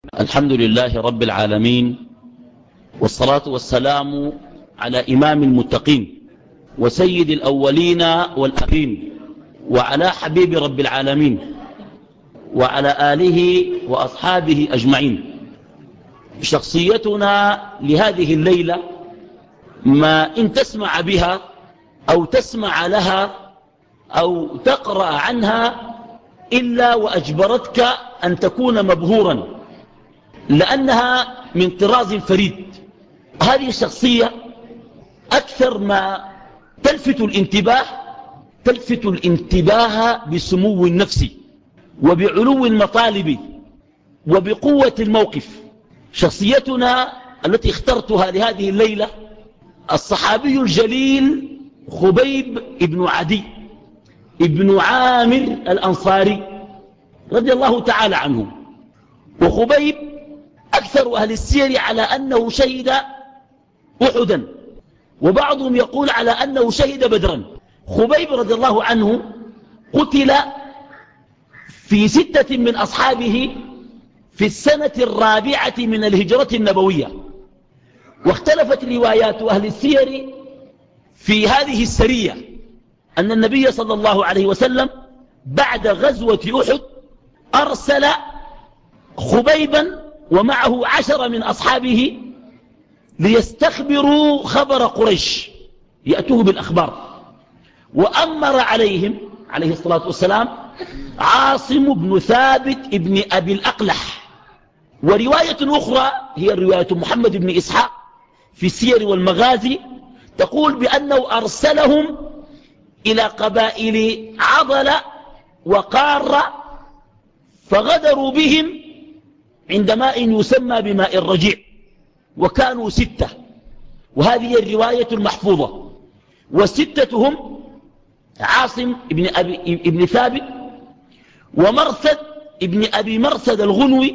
الحمد لله رب العالمين، والصلاة والسلام على إمام المتقين وسيد الأولين والآخرين، وعلى حبيب رب العالمين وعلى آله وأصحابه أجمعين. شخصيتنا لهذه الليلة ما إن تسمع بها أو تسمع لها أو تقرأ عنها إلا وأجبرتك أن تكون مبهورا، لأنها من طراز فريد. هذه الشخصية أكثر ما تلفت الانتباه بسمو النفس وبعلو المطالب وبقوة الموقف. شخصيتنا التي اخترتها لهذه الليلة الصحابي الجليل خبيب بن عدي ابن عامر الأنصاري رضي الله تعالى عنه. وخبيب أكثر أهل السير على أنه شهد أحدا، وبعضهم يقول على أنه شهد بدرا. خبيب رضي الله عنه قتل في 6 من أصحابه في السنة 4 من الهجرة النبوية. واختلفت روايات أهل السير في هذه السرية أن النبي صلى الله عليه وسلم بعد غزوة أحد أرسل خبيبا ومعه 10 من أصحابه ليستخبروا خبر قريش، يأتوه بالأخبار. وأمر عليهم عليه الصلاة والسلام عاصم بن ثابت ابن أبي الأقلح. ورواية أخرى هي رواية محمد بن إسحاق في السير والمغازي تقول بأنه أرسلهم إلى قبائل عضل وقار فغدروا بهم عند ماء يسمى بماء الرجيع، وكانوا 6. وهذه الرواية المحفوظة. و6 هم عاصم ابن ثابت، ومرثد ابن أبي مرثد الغنوي،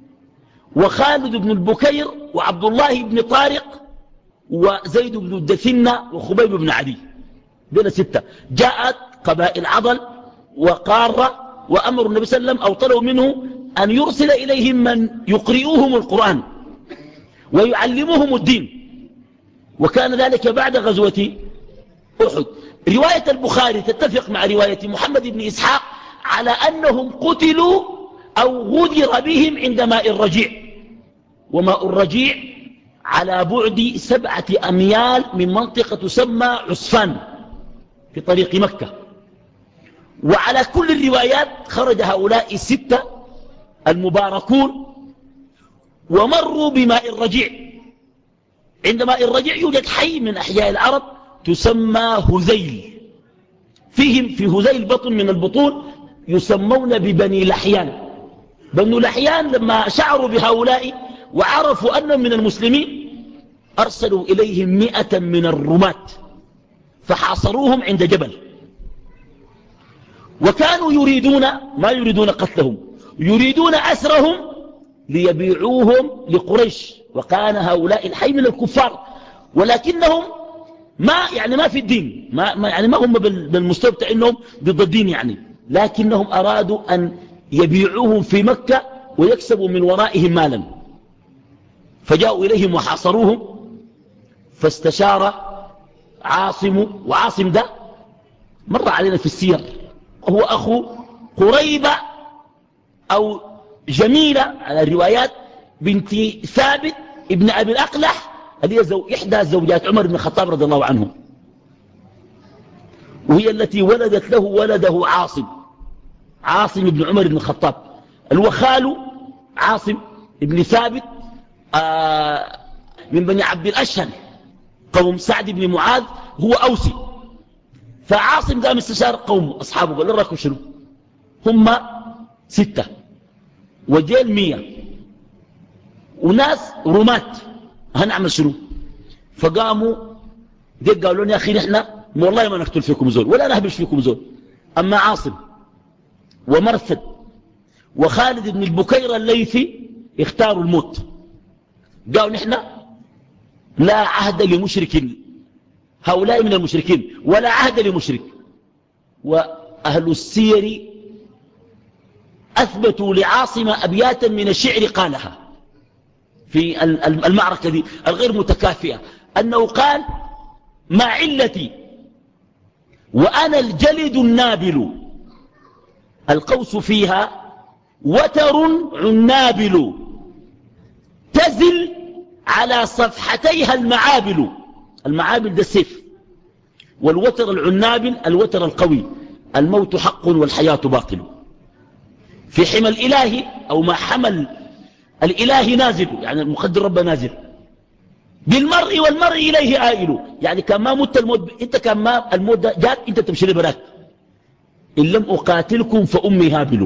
وخالد بن البكير، وعبد الله بن طارق، وزيد بن الدثنة، وخبيب بن عدي. دول 6. جاءت قبائل عضل وقارة وأمر النبي صلى الله عليه وسلم أو طلبوا منه أن يرسل إليهم من يقرئوهم القرآن ويعلموهم الدين. وكان ذلك بعد غزوة أحد. رواية البخاري تتفق مع رواية محمد بن إسحاق على أنهم قتلوا أو غدر بهم عند ماء الرجيع. وماء الرجيع على بعد 7 أميال من منطقة تسمى عسفان في طريق مكة. وعلى كل الروايات خرج هؤلاء 6 المباركون ومروا بماء الرجيع. عند ماء الرجيع يوجد حي من أحياء العرب تسمى هذيل، فيهم في هذيل بطن من البطون يسمون ببني لحيان. بنو لحيان لما شعروا بهؤلاء وعرفوا أنهم من المسلمين أرسلوا إليهم 100 من الرماة فحاصروهم عند جبل. وكانوا يريدون ما يريدون قتلهم، يريدون أسرهم ليبيعوهم لقريش. وكان هؤلاء الحي من الكفار، ولكنهم ما في الدين، ما هم بالمستوى بتاع انهم ضد الدين لكنهم أرادوا أن يبيعوهم في مكة ويكسبوا من ورائهم مالا. فجاءوا إليهم وحاصروهم. فاستشار عاصم، وعاصم ده مر علينا في السير، هو أخو قريبة أو جميلة على الروايات بنت ثابت ابن أبي الأقلح، اللي هي إحدى زوجات عمر بن الخطاب رضي الله عنه، وهي التي ولدت له ولده عاصم بن عمر بن الخطاب، الوخال عاصم ابن ثابت من بني عبد الأشهل قوم سعد بن معاذ، هو أوسي. فعاصم قام استشار قوم أصحابه قال لهم شنو هم 6 وجيل 100 وناس رمات، هنعمل شنو؟ فقاموا قالوا لنا يا أخي نحن والله ما نقتل فيكم زول ولا نهبش فيكم زول. أما عاصم ومرثد وخالد بن البكير الليثي اختاروا الموت. قالوا نحن لا عهد لمشرك، هؤلاء من المشركين، ولا عهد لمشرك. وأهل السير أثبتوا لعاصم أبياتا من الشعر قالها في المعركة دي الغير متكافئة، أنه قال: ما علتي وأنا الجلد النابل القوس فيها وتر عنابل تزل على صفحتيها المعابل. المعابل ده السيف، والوتر العنابل الوتر القوي. الموت حق والحياة باطل. في حمى الإله أو ما حمل الإله نازل، يعني المقدر رب نازل بالمرء والمرء إليه آئل. يعني كان ما مت الموت، انت كان ما الموت جاك انت تمشي لبراك. إن لم أقاتلكم فأمي هابل.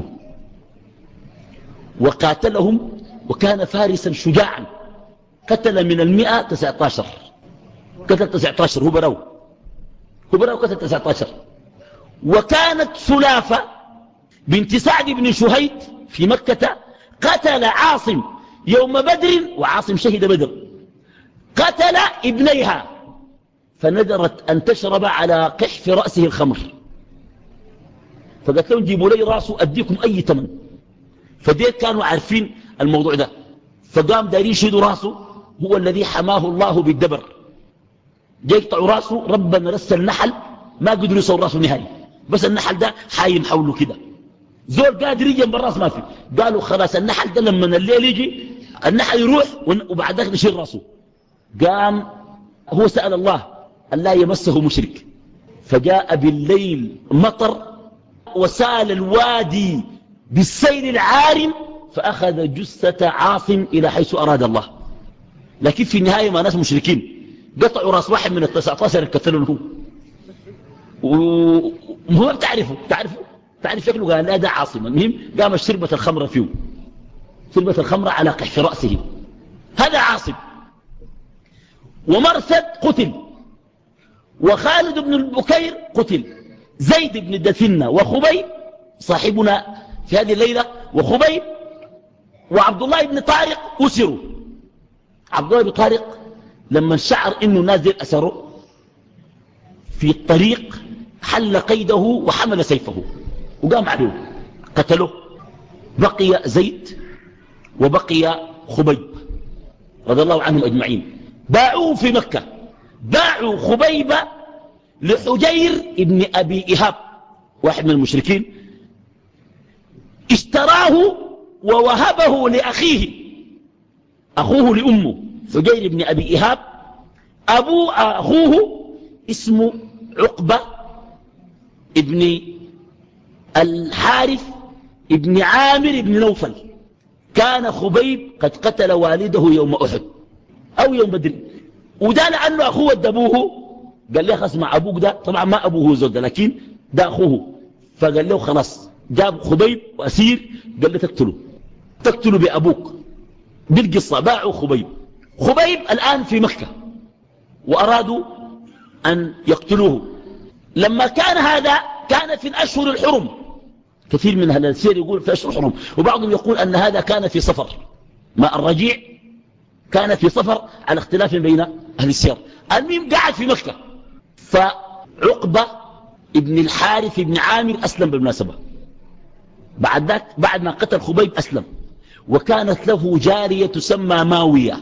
وقاتلهم وكان فارسا شجاعا، قتل من 100 19، قتل 19. هو براو قتل 19. وكانت سلافة بنت سعد بن شهيد في مكة قتل عاصم يوم بدر، وعاصم شهد بدر، قتل ابنيها فنذرت أن تشرب على قحف رأسه الخمر، فقالت لهم جيبوا لي راسه أديكم أي ثمن. فديت كانوا عارفين الموضوع ده، فقام داري يشهدوا راسه. هو الذي حماه الله بالدبر. جاي يقطعوا راسه، ربنا رسل النحل ما قدروا يصوروا راسه نهائي، بس النحل ده حايم حوله كده، زول قادر يجي بالراس ما في. قالوا خلاص النحل ده لما الليل يجي النحل يروح وبعد ذلك نشيل راسه. قام هو سأل الله أن لا يمسه مشرك، فجاء بالليل مطر وسال الوادي بالسيل العارم، فأخذ جثة عاصم إلى حيث أراد الله. لكن في النهاية ما ناس مشركين قطعوا راس واحد من 19 الكتلون هو، وهو تعرف شكله. قال لا ده عاصم. المهم قام شربة الخمر فيه، شربة الخمر على قحف رأسه. هذا عاصم. ومرثد قتل، وخالد بن البكير قتل، زيد بن الدثنة وخبيب صاحبنا في هذه الليلة وخبيب وعبد الله بن طارق أسروا. عبد الله بن طارق لما شعر انه نازل أسره في الطريق حل قيده وحمل سيفه وقام عليه قتله. بقي زيد وبقي خبيب رضي الله عنهم أجمعين. باعوه في مكة، باعوا خبيب لحجير ابن أبي إهاب واحد من المشركين، اشتراه ووهبه لأخيه، أخوه لأمه حجير ابن أبي إهاب. أخوه اسمه عقبة ابن الحارث ابن عامر ابن نوفل. كان خبيب قد قتل والده يوم أحد أو يوم بدر، وده لأنه أخوه ادبوه قال له خلاص مع أبوك ده، طبعا ما أبوه زود لكن ده أخوه، فقال له خلاص جاب خبيب وأسير قال له تقتله بأبوك بالقصة. باعوا خبيب. خبيب الآن في مكة وأرادوا أن يقتلوه. لما كان هذا كان في الأشهر الحرم، كثير من أهل السير يقول في أشهر الحرم، وبعضهم يقول أن هذا كان في صفر. ما الرجيع كان في صفر على اختلاف بين أهل السير. المهم قاعد في مكة. فعقبة ابن الحارث ابن عامر أسلم بالمناسبة بعد ذاك، بعد ما قتل خبيب أسلم. وكانت له جارية تسمى ماوية،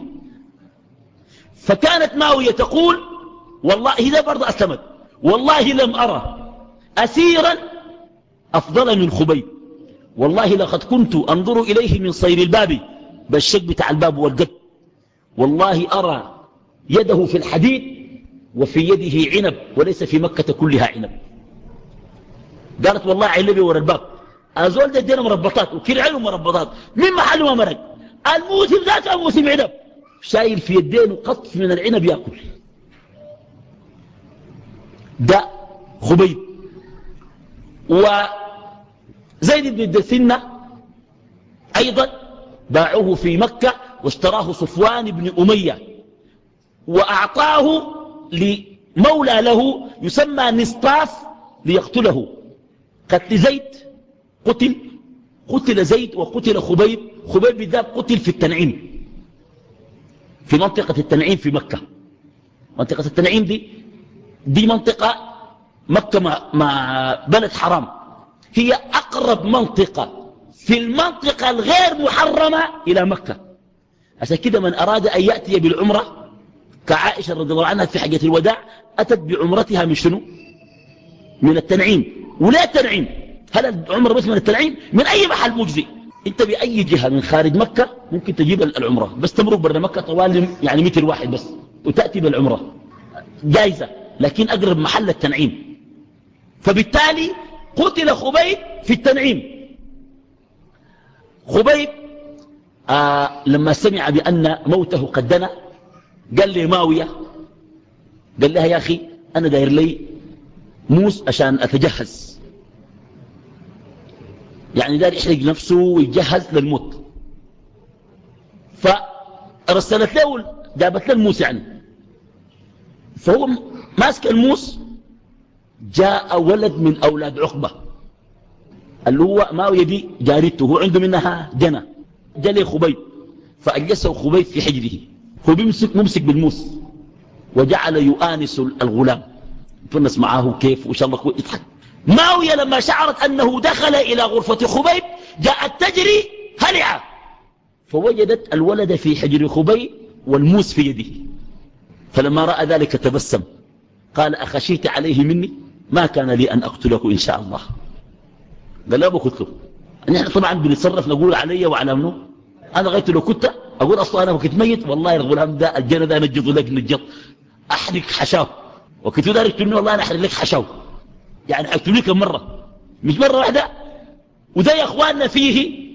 فكانت ماوية تقول والله إذا برضه أسلمت والله لم أرى أسيرا أفضل من خبيب، والله لقد كنت أنظر إليه من صير الباب بالشك بتاع الباب والقد، والله أرى يده في الحديد وفي يده عنب وليس في مكة كلها عنب. قالت والله علبي ورا الباب أزول ده ادينا مربطات وكرعين مربطات من محل ما مرق، الموسم ذاته موسم عنب، شايل في يدينه قطف من العنب يأكل. ده خبيب. وزيد بن الدثنة أيضا باعوه في مكة واشتراه صفوان بن أمية وأعطاه لمولى له يسمى نسطاف ليقتله. قتل زيد قتل زيد وقتل خبيب. خبيب بالذات قتل في التنعيم، في منطقة التنعيم في مكة. منطقة التنعيم دي منطقة مكة مع بلد حرام، هي أقرب منطقة في المنطقة الغير محرمة إلى مكة. عشان كده من أراد أن يأتي بالعمرة كعائشة رضي الله عنها في حجة الوداع أتت بعمرتها من شنو؟ من التنعيم. ولا التنعيم؟ هل العمرة بس من التنعيم؟ من أي محل مجزي. أنت بأي جهة من خارج مكة ممكن تجيب العمرة، بس تمرق برا مكة طوال يعني متر واحد بس وتأتي بالعمرة جائزة، لكن أقرب محل التنعيم. فبالتالي قتل خبيب في التنعيم. خبيب لما سمع بأن موته قد دنا قال لي ماوية، قال لها يا أخي أنا داير لي موس عشان أتجهز، يعني داير يحرق نفسه ويجهز للموت. فرسلت له، جابت له الموس يعني، فهو ماسك الموس. جاء ولد من أولاد عقبة اللي هو ماوية دي جاريته، هو عنده منها جنة، جاء لي خبيب فأجلسه خبيب في حجره، هو ممسك بالموس وجعل يؤانس الغلام يتونس معاه كيف وإن شاء الله يضحك. ماوية لما شعرت أنه دخل إلى غرفة خبيب جاءت تجري هلعة، فوجدت الولد في حجر خبيب والموس في يده. فلما رأى ذلك تبسم قال أخشيت عليه مني؟ ما كان لي أن أقتلك إن شاء الله. قال لا بقتله. نحن طبعا بنتصرف نقول علي وعلى منه، أنا غيت لو كنت أقول أصلا أنا وكنت ميت والله الغلام ده الجنة ده نجض لك نجض أحرق حشاه، وكنت دارك تقول والله أنا أحرق لك حشاه، يعني أقتل لك مرة مش مرة واحدة. وده يا أخواننا فيه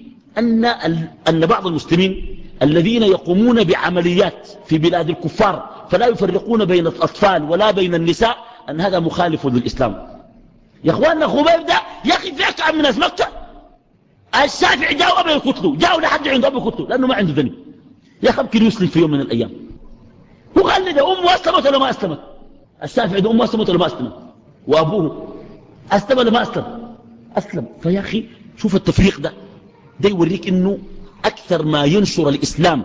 أن بعض المسلمين الذين يقومون بعمليات في بلاد الكفار فلا يفرقون بين الأطفال ولا بين النساء أن هذا مخالف للإسلام. يا أخواننا خبيب ده يا أخي في أكعب من ناس مكة. الشافعي جاءوا أبا يقتلوا، جاءوا لحد عنده أبا يقتلوا لأنه ما عنده ذنب. يا أخي يمكن يسلم في يوم من الأيام. وقال لي ده أمه أسلمت ولا ما أسلمت؟ الشافعي ده أمه أسلمت ولا ما أسلمت؟ وأبوه أسلم ولا ما أسلم؟ أسلم. فيا أخي شوف التفريق ده يوريك إنه أكثر ما ينشر الإسلام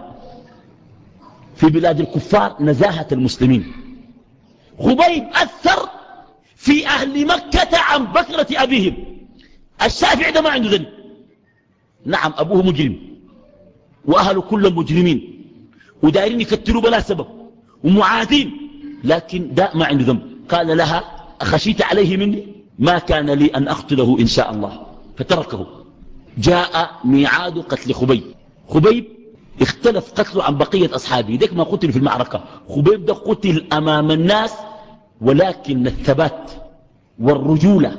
في بلاد الكفار نزاهة المسلمين. خبيب أثر في أهل مكة عن بكرة أبيهم. الشافعي ده ما عنده ذنب، نعم أبوه مجرم وأهله كلهم مجرمين ودايرين يكتلوا بلا سبب ومعادين، لكن ده ما عنده ذنب. قال لها أخشيت عليه مني؟ ما كان لي أن أقتله إن شاء الله، فتركه. جاء ميعاد قتل خبيب. خبيب اختلف قتله عن بقية أصحابه، ذلك ما قتل في المعركة. خبيب ده قتل أمام الناس، ولكن الثبات والرجولة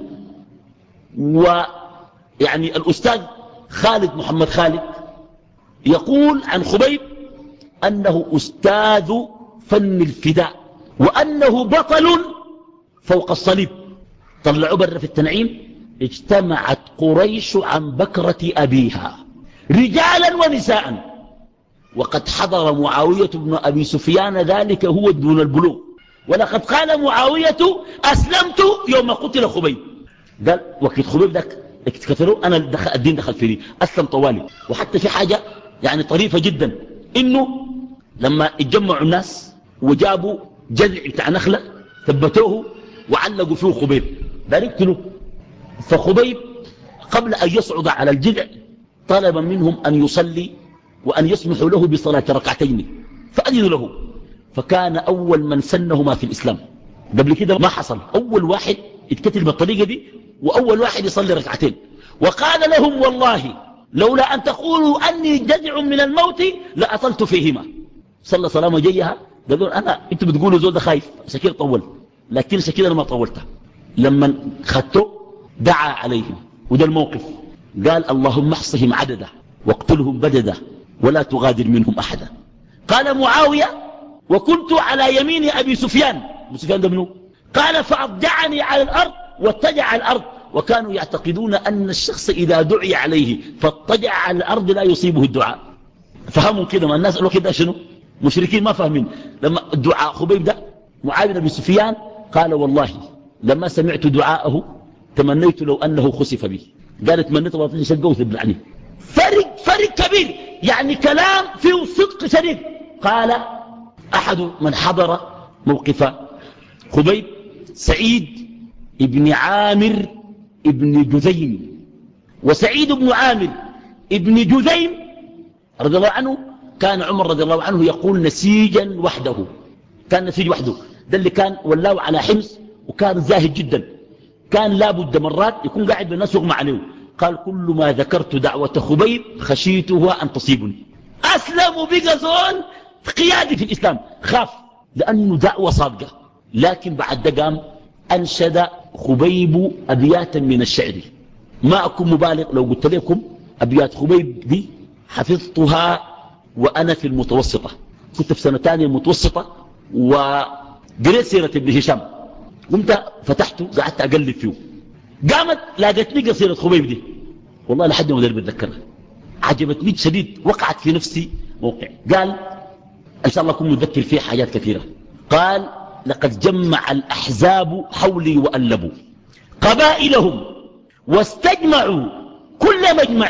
ويعني الأستاذ خالد محمد خالد يقول عن خبيب أنه أستاذ فن الفداء وأنه بطل فوق الصليب. طلعوا برا في التنعيم اجتمعت قريش عن بكرة أبيها رجالا ونساء، وقد حضر معاوية بن أبي سفيان ذلك هو دون البلوغ، ولقد قال معاوية أسلمت يوم قتل خبيب. قال وقت خبيب ذاك اكتكثروا أنا الدين دخل فيه، أسلم طوالي. وحتى في حاجة يعني طريفة جدا، إنه لما اتجمعوا الناس وجابوا جذع بتاع نخلة ثبتوه وعلقوا فيه خبيب ده يقتلوه. فخبيب قبل أن يصعد على الجذع طلب منهم أن يصلي وأن يسمحوا له بصلاة ركعتين فأذنوا له، فكان أول من سنهما في الإسلام. قبل كده ما حصل، أول واحد يتكتل بالطريقة دي وأول واحد يصلي ركعتين. وقال لهم والله لولا أن تقولوا أني جذع من الموت لأطلت فيهما. صلى صلاة جيها قالوا أنتوا بتقولوا زول ده خايف شكير طول، لكن شكير أنا ما طولته. لما خدته دعا عليهم وده الموقف، قال اللهم احصهم عددا واقتلهم بددا ولا تغادر منهم أحدا. قال معاوية وكنت على يمين أبي سفيان، أبو سفيان ده منه؟ قال فأضجعني على الأرض واتجع على الأرض، وكانوا يعتقدون أن الشخص إذا دعي عليه فاتجع على الأرض لا يصيبه الدعاء. فهموا كده، ما الناس قالوا كده شنو؟ مشركين ما فاهمين. لما الدعاء خبيب ده معاوية بن أبي سفيان قال والله لما سمعت دعاءه تمنيت لو أنه خسف بي. قال تمنيت الله شقه وثبلعني. فرق كبير، يعني كلام فيه صدق شديد. قال أحد من حضر موقف خبيب سعيد ابن عامر ابن جذيم. وسعيد بن عامر ابن جذيم رضي الله عنه، كان عمر رضي الله عنه يقول نسيجا وحده، كان نسيج وحده، ده اللي كان ولاه على حمص، وكان زاهد جدا، كان لابد مرات يكون قاعد بالناس يغمى عليه. قال كل ما ذكرت دعوة خبيب خشيتها أن تصيبني. أسلم وبقى زول قيادي في الإسلام، خاف لأنه دعوة صادقة. لكن بعد ده قام أنشد خبيب أبياتا من الشعر، ما أكون مبالغ لو قلت لكم أبيات خبيب دي حفظتها وأنا في المتوسطة، كنت في سنة ثانية المتوسطة، وقريت سيرة ابن هشام، قمت فتحته قعدت أقلب فيه، قامت لاقتني قصيرة خبيب دي، والله لحد ما أقدر أتذكرها، عجبتني شديد، وقعت في نفسي موقع. قال إن شاء الله أكون متذكر فيه حاجات كثيرة. قال لقد جمع الأحزاب حولي وألبوا قبائلهم واستجمعوا كل مجمع،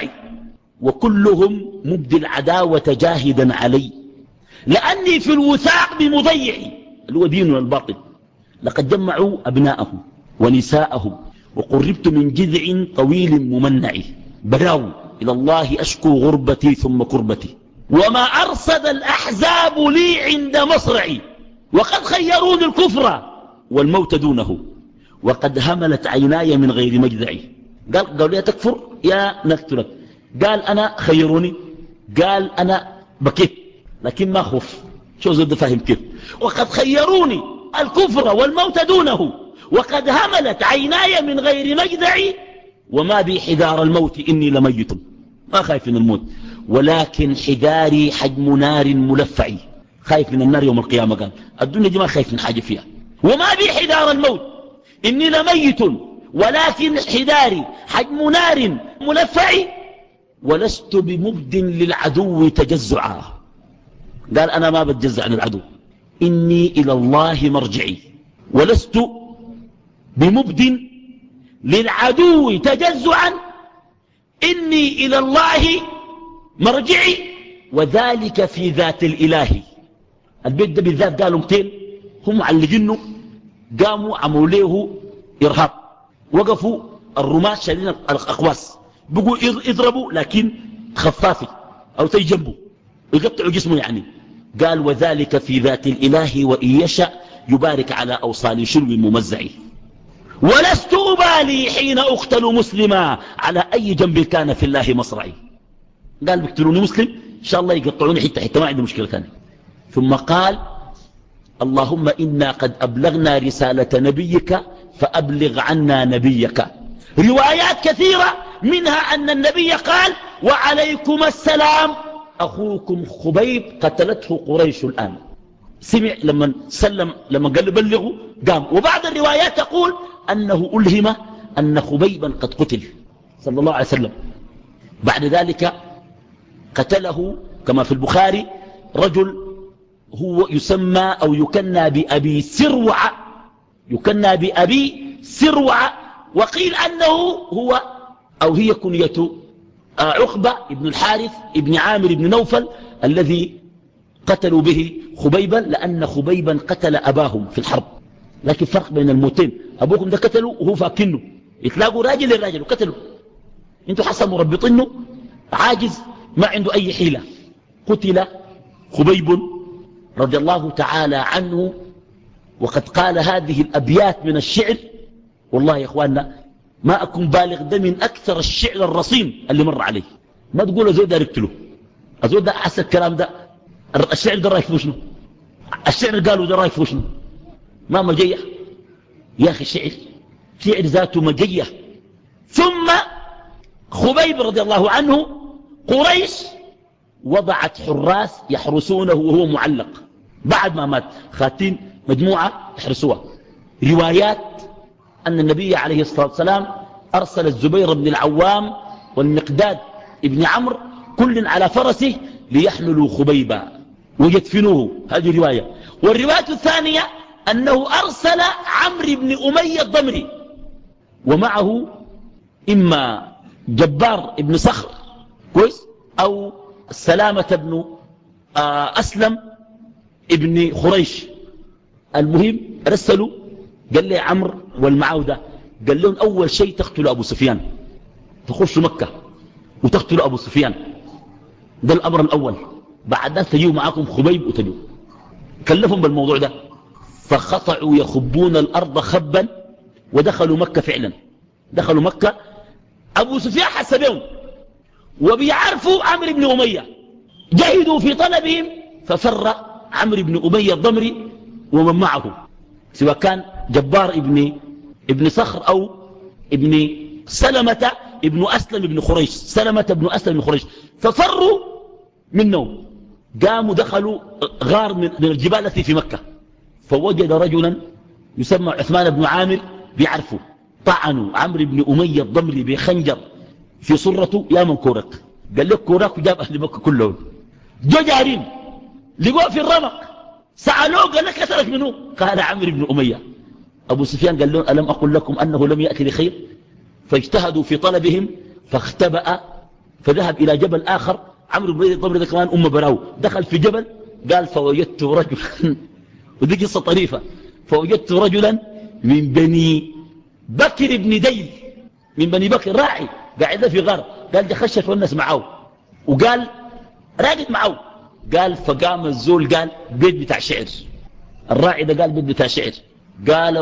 وكلهم مبدي العداوة جاهدا علي، لأني في الوثاق بمضيعي اللي هو ديننا الباطل. لقد جمعوا أبناءهم ونساءهم، وقربت من جذع طويل ممنع، براو إلى الله أشكو غربتي ثم كربتي، وما أرصد الأحزاب لي عند مصرعي، وقد خيروني الكفر والموت دونه، وقد هملت عيناي من غير مجدعي. قال يا تكفر يا نقتلك. قال أنا خيروني، قال أنا بكيت لكن ما خوف، شو زود فاهم كيف، وقد خيروني الكفر والموت دونه، وقد هملت عيناي من غير مجدعي، وما بي حذار الموت إني لميت، ما خايف من الموت، ولكن حذاري حجم نار ملفعي، خايف من النار يوم القيامة. قال الدنيا دي ما خايف من حاجة فيها، وما بي حذار الموت إني لميت، ولكن حذاري حجم نار ملفعي، ولست بمبد للعدو تجزعا. قال أنا ما بتجزع للعدو، إني إلى الله مرجعي، ولست بمبد للعدو تجزعا، إني إلى الله مرجعي، وذلك في ذات الإله. البيت ده بالذات قالوا 200 هم معلقينه، قاموا عملوا له إرهاب، وقفوا الرماة شايلين الأقواس، بقوا يضربوا لكن خفافي أو تيجنبوا يقطعوا جسمه يعني. قال وذلك في ذات الإله، وإن يشأ يبارك على أوصال شلو ممزعي، ولست أبالي حين أقتل مسلما، على أي جنب كان في الله مصرعي. قال بيقتلوني مسلم إن شاء الله يقطعوني حتى حتى ما عندي مشكلة ثانية. ثم قال اللهم إنا قد أبلغنا رسالة نبيك فأبلغ عنا نبيك. روايات كثيرة منها أن النبي قال وعليكم السلام أخوكم خبيب قتلته قريش الآن. سمع لما سلم، لما قال له بلغوا قام. وبعض الروايات تقول أنه ألهم أن خبيبا قد قتل صلى الله عليه وسلم. بعد ذلك قتله كما في البخاري رجل هو يسمى أو يكنى بأبي سروع، يكنى بأبي سروع، وقيل أنه هو أو هي كنية عقبة ابن الحارث ابن عامر ابن نوفل الذي قتلوا به خبيبا، لأن خبيبا قتل أباهم في الحرب. لكن فرق بين الموتين، أبوكم ده قتلوا وهو فاكنه، يتلاقوا راجل للراجل وقتلوا، انتوا حسن مربطينه عاجز ما عنده أي حيلة. قتل خبيب رضي الله تعالى عنه، وقد قال هذه الأبيات من الشعر، والله يا إخواننا ما أكون بالغ، ده من أكثر الشعر الرصين اللي مر عليه. ما تقول أزود ده ركتله، أزود ده أحسن الكلام ده، الشعر ده رايك فيه شنو؟ الشعر قالوا ده رايك فيه شنو؟ ما مجية يا أخي، شعر ذاته مجية. ثم خبيب رضي الله عنه قريش وضعت حراس يحرسونه وهو معلق بعد ما مات، خاتين مجموعة يحرسوها. روايات أن النبي عليه الصلاة والسلام أرسل الزبير بن العوام والمقداد بن عمرو كل على فرسه ليحملوا خبيبا ويدفنوه، هذه رواية. والرواية الثانية أنه أرسل عمرو بن أمية الضمري ومعه إما جبار بن صخر كويس أو السلامة بن أسلم ابن خريش. المهم رسلوا، قال لي عمرو والمعاودة، قال لهم أول شيء تقتلوا أبو سفيان، تخشوا مكة وتقتلوا أبو سفيان. ده الأمر الأول. بعد ذلك تجيوا معاكم خبيب وتجيوا. كلفهم بالموضوع ده، فخطعوا يخبون الأرض خبا ودخلوا مكة فعلا. دخلوا مكة. أبو سفيان حس بهم وبيعرفوا عمرو بن أمية، جهدوا في طلبهم، ففر عمرو بن أمية الضمري ومن معه، سواء كان جبار ابن صخر أو ابن سلمة ابن أسلم ابن خريش، سلمة ابن أسلم ابن خريش، ففروا منه. قاموا دخلوا غار من الجبال التي في مكة، فوجد رجلا يسمى عثمان بن عامر بيعرفه، طعنوا عمرو بن أمية الضمري بخنجر في صرته يا من كورك. قال لك كورك، وجاب أهل مكة كلهم. جو جارين لقوه في الرمق، سألوه قال لك أسألك منه؟ قال عمرو بن أمية. أبو سفيان قال لهم ألم أقل لكم أنه لم يأتي لخير؟ فاجتهدوا في طلبهم فاختبأ، فذهب إلى جبل آخر. عمرو بن أمية الضمري ده كمان براو، دخل في جبل، قال فوجدت رجلا ودي قصة طريفة، فوجدت رجلا من بني بكر بن ديل، من بني بكر، راعي قاعد في غار. قال ده خشت والناس معه، وقال راقد معه. قال فقام الزول قال بيت بتاع شعر. الراعي ده قال بيت بتاع شعر. قال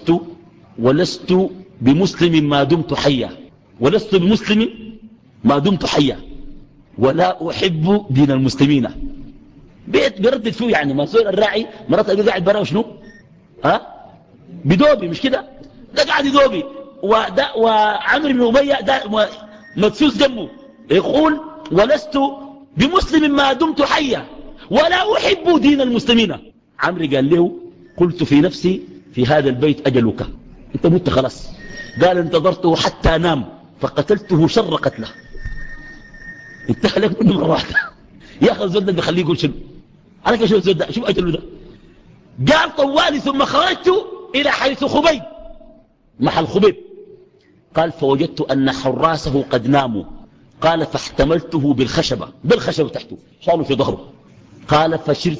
ولست بمسلم ما دمت حيا، ولست بمسلم ما دمت حيا، ولا أحب دين المسلمين. بيت بيردد فيه يعني. ما سؤال الراعي مرات قاعد برا وشنو بدوبي، مش كده؟ ده قاعد يدوبي، وعمرو بن أمية ده مدسوس جنبه، يقول ولست بمسلم ما دمت حيا ولا أحب دين المسلمين. عمرو قال له قلت في نفسي في هذا البيت أجلك، انت مت خلاص. قال انتظرته حتى نام فقتلته شر قتله. انتهى لك منه مرة واحدة. يا أخي الزود ده بيخليه يقول شنو؟ أنا كيف شوف الزود ده؟ شوف أجله ده. قال طوالي ثم خرجت إلى حيث خبيب، محل خبيب. قال فوجدت أن حراسه قد ناموا. قال فاحتملته بالخشبة تحته، شالوا في ظهره. قال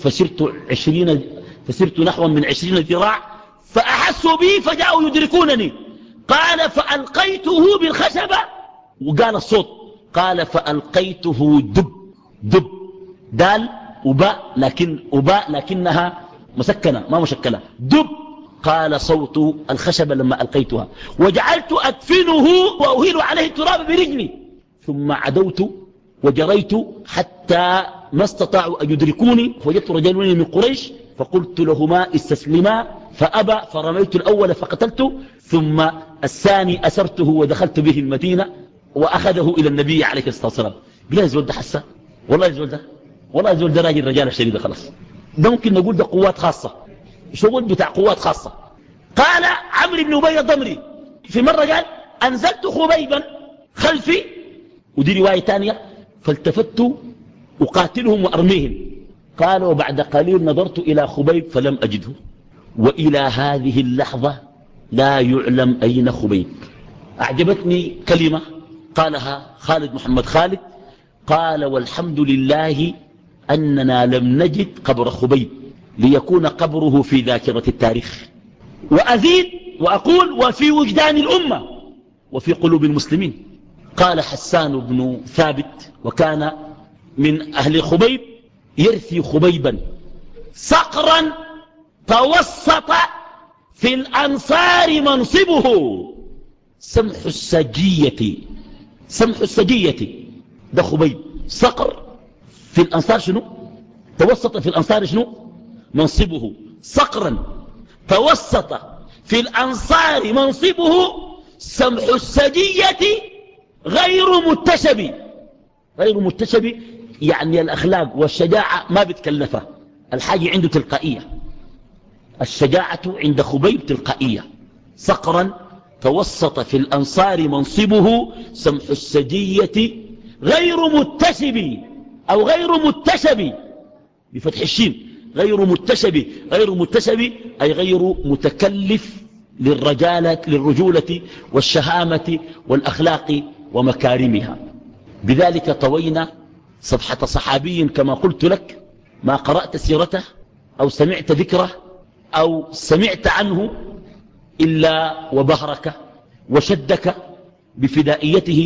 فسرت نحو من 20 ذراع فأحسوا بي فجاءوا يدركونني. قال فألقيته بالخشبة، وقال الصوت، قال فألقيته دب دال وباء لكنها مسكنة ما مشكلة، دب. قال صوت الخشبة لما ألقيتها، وجعلت أدفنه وأهيل عليه التراب برجلي، ثم عدوت وجريت حتى ما استطاعوا أن يدركوني، فوجدت رجلين من قريش فقلت لهما استسلما فأبى، فرميت الأول فقتلته، ثم الثاني أسرته ودخلت به المدينة وأخذه إلى النبي عليه الصلاة والسلام. بلا يزول ده حسا، والله يزول ده راجل رجال الشريدة خلاص. ده ممكن نقول ده قوات خاصة، شغل بتاع قوات خاصة. قال عمرو بن أمية الضمري في مرة قال أنزلت خبيبا خلفي، ودي رواية تانية، فالتفت أقاتلهم وأرميهم. قال وبعد قليل نظرت إلى خبيب فلم أجده، وإلى هذه اللحظة لا يعلم أين خبيب. أعجبتني كلمة قالها خالد محمد خالد، قال والحمد لله أننا لم نجد قبر خبيب ليكون قبره في ذاكرة التاريخ. وأزيد وأقول وفي وجدان الأمة وفي قلوب المسلمين. قال حسان بن ثابت وكان من أهل خبيب يرثي خبيبا صقرا توسط في الأنصار منصبه سمح السجية ده خبيب. صقر في الأنصار شنو؟ توسط في الأنصار شنو؟ منصبه. صقرا توسط في الأنصار منصبه سمح السجية غير متشب، يعني الأخلاق والشجاعة ما بتكلفها، الحاجة عنده تلقائية. الشجاعة عند خبيب تلقائية. صقرا توسط في الأنصار منصبه سمح السجية غير متشب بفتح الشين، غير متشب أي غير متكلف للرجولة والشهامة والأخلاق ومكارمها. بذلك طوينا صفحة صحابي كما قلت لك ما قرأت سيرته أو سمعت ذكره أو سمعت عنه إلا وبهرك وشدك بفدائيته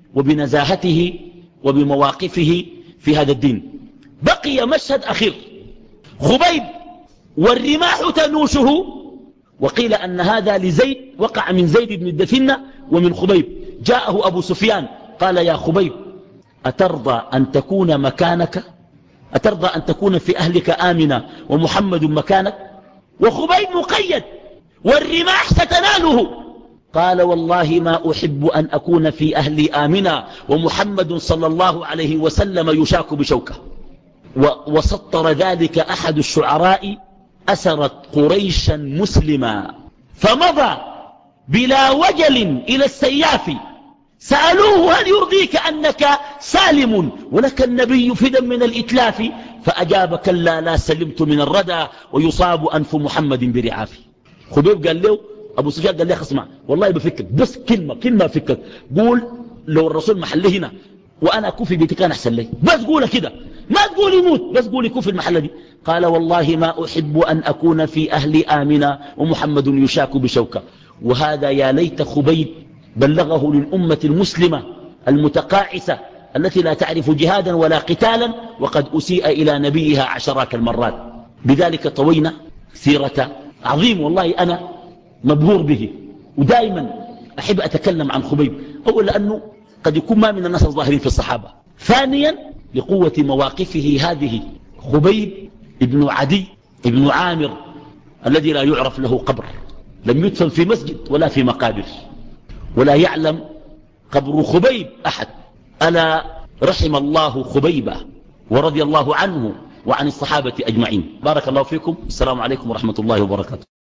وبنزاهته وبمواقفه في هذا الدين. بقي مشهد أخير، خبيب والرماح تنوشه، وقيل أن هذا لزيد، وقع من زيد بن الدثنة ومن خبيب. جاءه أبو سفيان قال يا خبيب أترضى أن تكون مكانك، أترضى أن تكون في أهلك آمنا ومحمد مكانك؟ وخبيب مقيد والرماح ستناله. قال والله ما أحب أن أكون في أهلي آمنا ومحمد صلى الله عليه وسلم يشاك بشوكه. وسطر ذلك أحد الشعراء: أسرت قريشا مسلما فمضى بلا وجل إلى السياف، سألوه هل يرضيك أنك سالم ولك النبي فدا من الإتلاف؟ فأجاب كلا لا سلمت من الردى ويصاب أنف محمد برعافي. خبيب قال له، أبو سفيان قال له اسمع والله بفكك بس كلمة فكك، قول لو الرسول محله هنا وأنا كوفي بيتي كان أحسن لي، بس قول كده، ما تقول يموت، بس قول كوفي المحلة دي. قال والله ما أحب أن أكون في أهلي آمنا ومحمد يشاك بشوكة. وهذا يا ليت خبيب بلغه للأمة المسلمة المتقاعسة التي لا تعرف جهادا ولا قتالا، وقد أسيء إلى نبيها عشرات المرات. بذلك طوينا سيرة عظيم، والله أنا مبهور به، ودائما أحب أتكلم عن خبيب. أولا لأنه قد يكون ما من الناس الظاهرين في الصحابة، ثانيا لقوة مواقفه هذه. خبيب ابن عدي ابن عامر الذي لا يعرف له قبر، لم يدفن في مسجد ولا في مقابر، ولا يعلم قبر خبيب أحد. ألا رحم الله خبيبة ورضي الله عنه وعن الصحابة أجمعين. بارك الله فيكم، السلام عليكم ورحمة الله وبركاته.